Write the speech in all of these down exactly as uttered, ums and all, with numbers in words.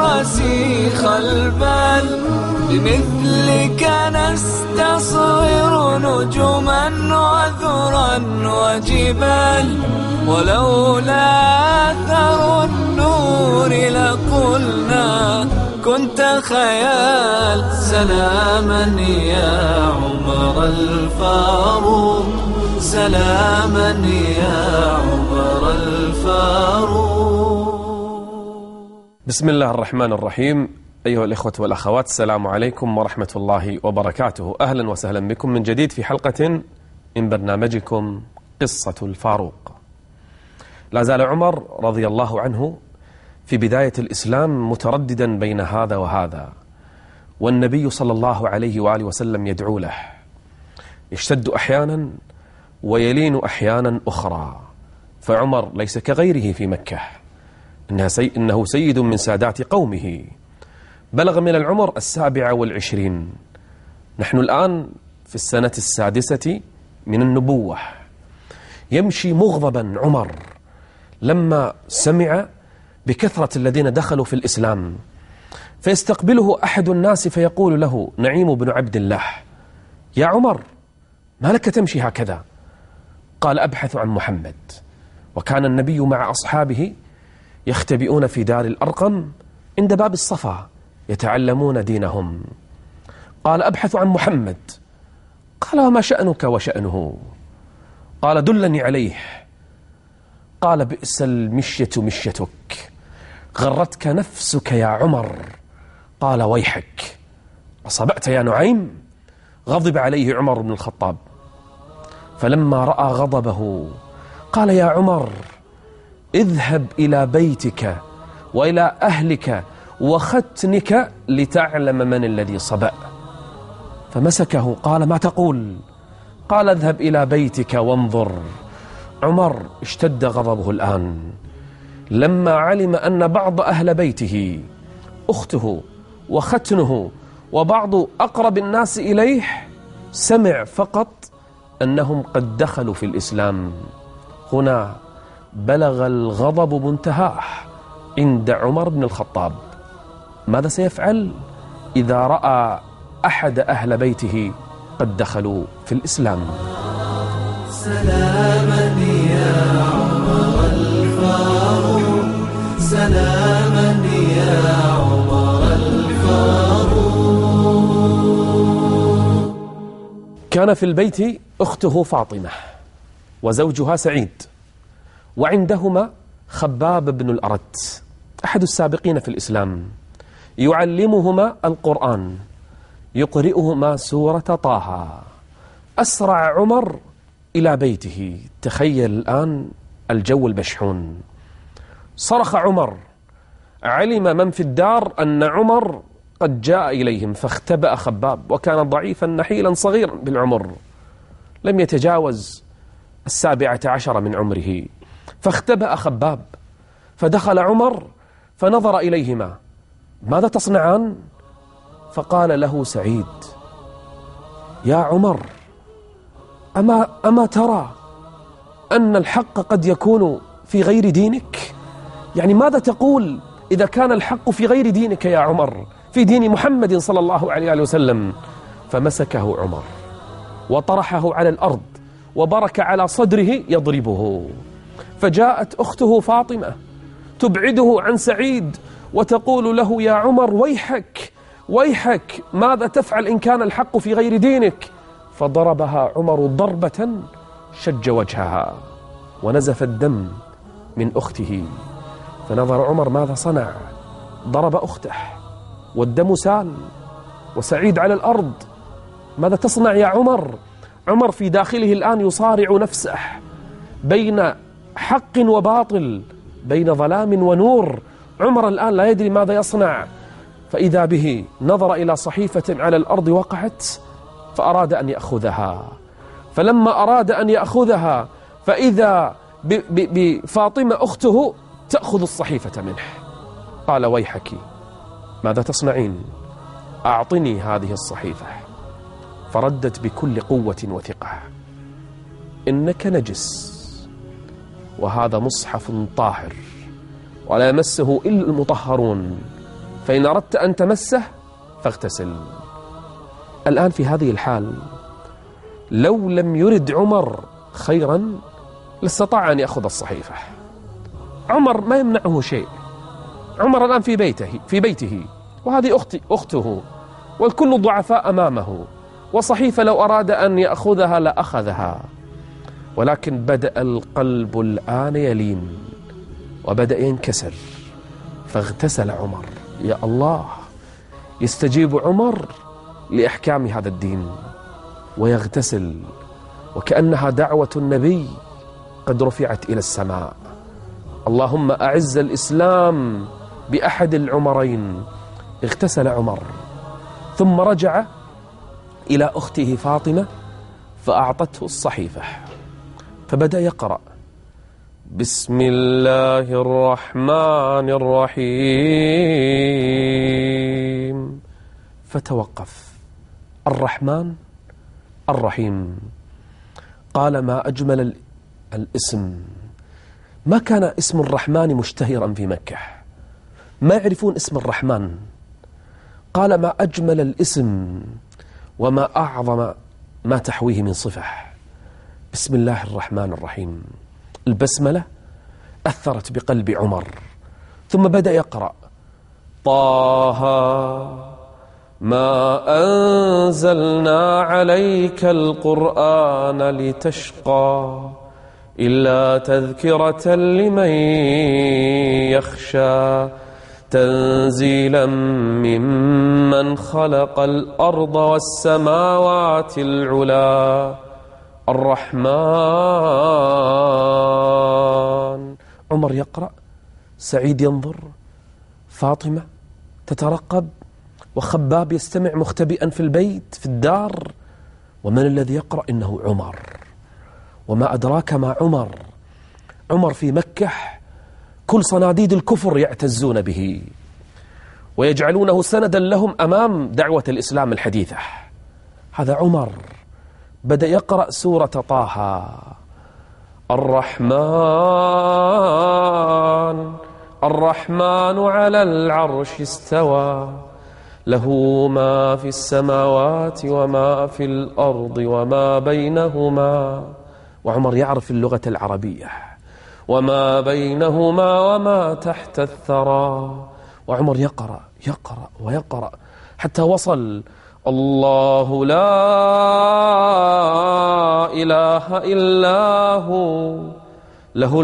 رسيخ البال، بمثلك نستصغر نجما وذرا وجبال، ولولا أثر النور لقلنا كنت خيال. سلاما يا عمر الفاروق، سلاما يا عمر الفاروق. بسم الله الرحمن الرحيم. أيها الإخوة والأخوات، السلام عليكم ورحمة الله وبركاته. أهلا وسهلا بكم من جديد في حلقة من برنامجكم قصة الفاروق. لا زال عمر رضي الله عنه في بداية الإسلام مترددا بين هذا وهذا، والنبي صلى الله عليه وآله وسلم يدعو له، يشتد أحيانا ويلين أحيانا أخرى. فعمر ليس كغيره في مكة، إنه سيد من سادات قومه، بلغ من العمر السابعة والعشرين. نحن الآن في السنة السادسة من النبوة. يمشي مغضبا عمر لما سمع بكثرة الذين دخلوا في الإسلام، فيستقبله أحد الناس فيقول له نعيم بن عبد الله: يا عمر، ما لك تمشي هكذا؟ قال: أبحث عن محمد. وكان النبي مع أصحابه يختبئون في دار الأرقم عند باب الصفا يتعلمون دينهم. قال: أبحث عن محمد. قال: وما شأنك وشأنه؟ قال: دلني عليه. قال: بئس المشية مشيتك، غرتك نفسك يا عمر. قال: ويحك، أصبأت يا نعيم؟ غضب عليه عمر بن الخطاب، فلما رأى غضبه قال: يا عمر، اذهب إلى بيتك وإلى أهلك وختنك لتعلم من الذي صبأ. فمسكه قال: ما تقول؟ قال: اذهب إلى بيتك وانظر. عمر اشتد غضبه الآن لما علم أن بعض أهل بيته، أخته وختنه وبعض أقرب الناس إليه، سمع فقط أنهم قد دخلوا في الإسلام. هنا بلغ الغضب منتهاه عند عمر بن الخطاب. ماذا سيفعل إذا رأى أحد أهل بيته قد دخلوا في الإسلام؟ سلاما يا عمر الفاروق، سلاما يا عمر الفاروق. كان في البيت أخته فاطمة وزوجها سعيد، وعندهما خباب بن الأرت أحد السابقين في الإسلام، يعلمهما القرآن، يقرئهما سورة طه. أسرع عمر إلى بيته. تخيل الآن الجو المشحون. صرخ عمر، علم من في الدار أن عمر قد جاء إليهم، فاختبأ خباب، وكان ضعيفا نحيلا صغيرا بالعمر، لم يتجاوز السابعة عشر من عمره، فاختبأ خباب. فدخل عمر فنظر إليهما: ماذا تصنعان؟ فقال له سعيد: يا عمر، أما, أما ترى أن الحق قد يكون في غير دينك؟ يعني ماذا تقول إذا كان الحق في غير دينك يا عمر، في دين محمد صلى الله عليه وسلم؟ فمسكه عمر وطرحه على الأرض وبرك على صدره يضربه. فجاءت أخته فاطمة تبعده عن سعيد وتقول له: يا عمر، ويحك ويحك، ماذا تفعل إن كان الحق في غير دينك؟ فضربها عمر ضربة شج وجهها ونزف الدم من أخته. فنظر عمر ماذا صنع، ضرب أخته والدم سال وسعيد على الأرض. ماذا تصنع يا عمر؟ عمر في داخله الآن يصارع نفسه بين حق وباطل، بين ظلام ونور. عمر الآن لا يدري ماذا يصنع. فإذا به نظر إلى صحيفة على الأرض وقعت، فأراد أن يأخذها. فلما أراد أن يأخذها فإذا بفاطمة أخته تأخذ الصحيفة منه. قال: ويحك، ماذا تصنعين؟ أعطني هذه الصحيفة. فردت بكل قوة وثقة: إنك نجس، وهذا مصحف طاهر ولا يمسه إلا المطهرون. فإن أردت أن تمسه فاغتسل. الآن في هذه الحال لو لم يرد عمر خيرا لاستطاع أن يأخذ الصحيفة. عمر ما يمنعه شيء. عمر الآن في بيته في بيته وهذه أختي أخته والكل ضعفاء أمامه، وصحيفة لو أراد أن يأخذها لأخذها، ولكن بدأ القلب الآن يلين وبدأ ينكسر، فاغتسل عمر. يا الله، يستجيب عمر لأحكام هذا الدين ويغتسل، وكأنها دعوة النبي قد رفعت إلى السماء. اللهم أعز الإسلام بأحد العمرين. اغتسل عمر ثم رجع إلى أخته فاطمة فأعطته الصحيفة، فبدأ يقرأ: بسم الله الرحمن الرحيم. فتوقف. الرحمن الرحيم. قال: ما أجمل الاسم. ما كان اسم الرحمن مشتهرا في مكة، ما يعرفون اسم الرحمن. قال: ما أجمل الاسم وما أعظم ما تحويه من صفة. بسم الله الرحمن الرحيم. البسملة أثرت بقلب عمر، ثم بدأ يقرأ: طه ما أنزلنا عليك القرآن لتشقى إلا تذكرة لمن يخشى تنزيلا ممن خلق الأرض والسماوات العلا الرحمن. عمر يقرأ، سعيد ينظر، فاطمة تترقب، وخباب يستمع مختبئا في البيت في الدار. ومن الذي يقرأ؟ إنه عمر. وما أدراك ما عمر. عمر في مكة كل صناديد الكفر يعتزون به ويجعلونه سندا لهم أمام دعوة الإسلام الحديثة. هذا عمر. بدأ يقرأ سورة طه: الرحمن الرحمن على العرش استوى له ما في السماوات وما في الأرض وما بينهما. وعمر يعرف اللغة العربية، وما بينهما وما تحت الثرى. وعمر يقرأ يقرأ ويقرأ حتى وصل: الله لا إله إلا هو له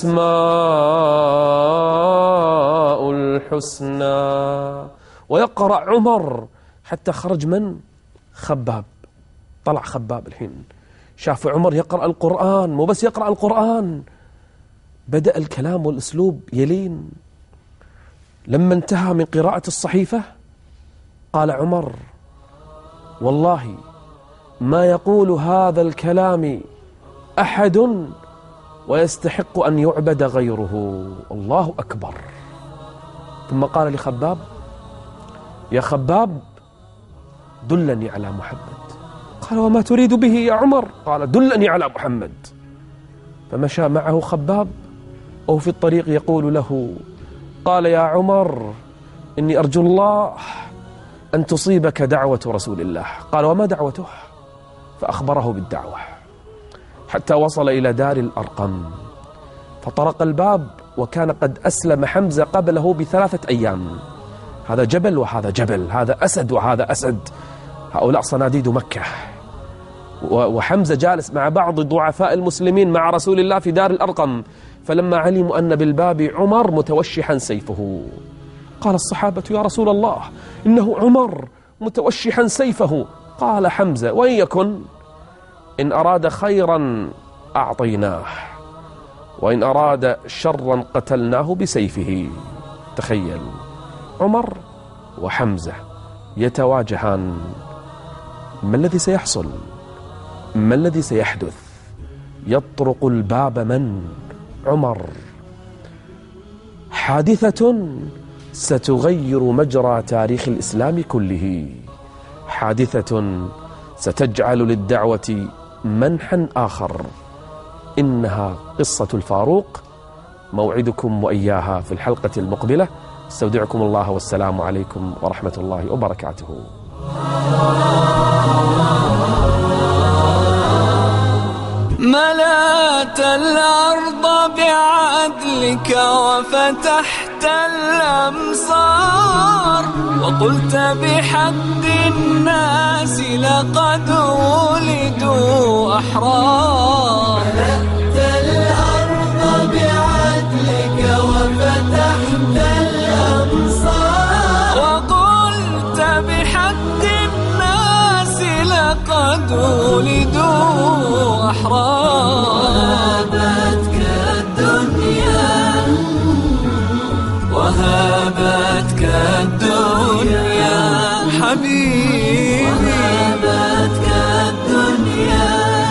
الأسماء الحسنى. ويقرأ عمر حتى خرج من؟ خباب. طلع خباب الحين، شاف عمر يقرأ القرآن، مو بس يقرأ القرآن، بدأ الكلام والأسلوب يلين. لما انتهى من قراءة الصحيفة قال عمر: والله ما يقول هذا الكلام أحد ويستحق أن يعبد غيره. الله أكبر. ثم قال لخباب: يا خباب دلني على محمد. قال: وما تريد به يا عمر؟ قال: دلني على محمد. فمشى معه خباب وهو في الطريق يقول له: قال: يا عمر إني أرجو الله أن تصيبك دعوة رسول الله. قال: وما دعوته؟ فأخبره بالدعوة حتى وصل إلى دار الأرقم، فطرق الباب وكان قد أسلم حمزة قبله بثلاثة أيام. هذا جبل وهذا جبل، هذا أسد وهذا أسد، هؤلاء صناديد مكة. وحمزة جالس مع بعض ضعفاء المسلمين مع رسول الله في دار الأرقم. فلما علموا أن بالباب عمر متوشحا سيفه، قال الصحابة: يا رسول الله إنه عمر متوشحا سيفه. قال حمزة: وإن يكن، إن أراد خيرا أعطيناه وإن أراد شرا قتلناه بسيفه. تخيل عمر وحمزة يتواجهان. ما الذي سيحصل؟ ما الذي سيحدث؟ يطرق الباب من؟ عمر. حادثة ستغير مجرى تاريخ الإسلام كله، حادثة ستجعل للدعوة منحا آخر. إنها قصة الفاروق. موعدكم وإياها في الحلقة المقبلة. استودعكم الله والسلام عليكم ورحمة الله وبركاته. ملأت الأرض بعدلك وفتحت الأمصار، وقلت بحق الناس لقد ولدوا أحرار. ملأت الأرض بعدلك وفتحت الأمصار، وقلت بحق الناس لقد ولدوا أحرار. وهابتك الدنيا وهابتك الدنيا حبيبي، وهابتك الدنيا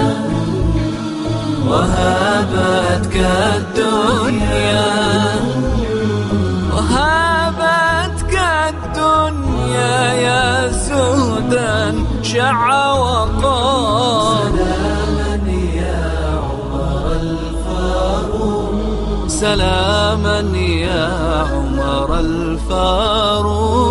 وهابتك الدنيا وهابتك الدنيا يا زهدا شع وقار. سلاما يا عمر الفاروق.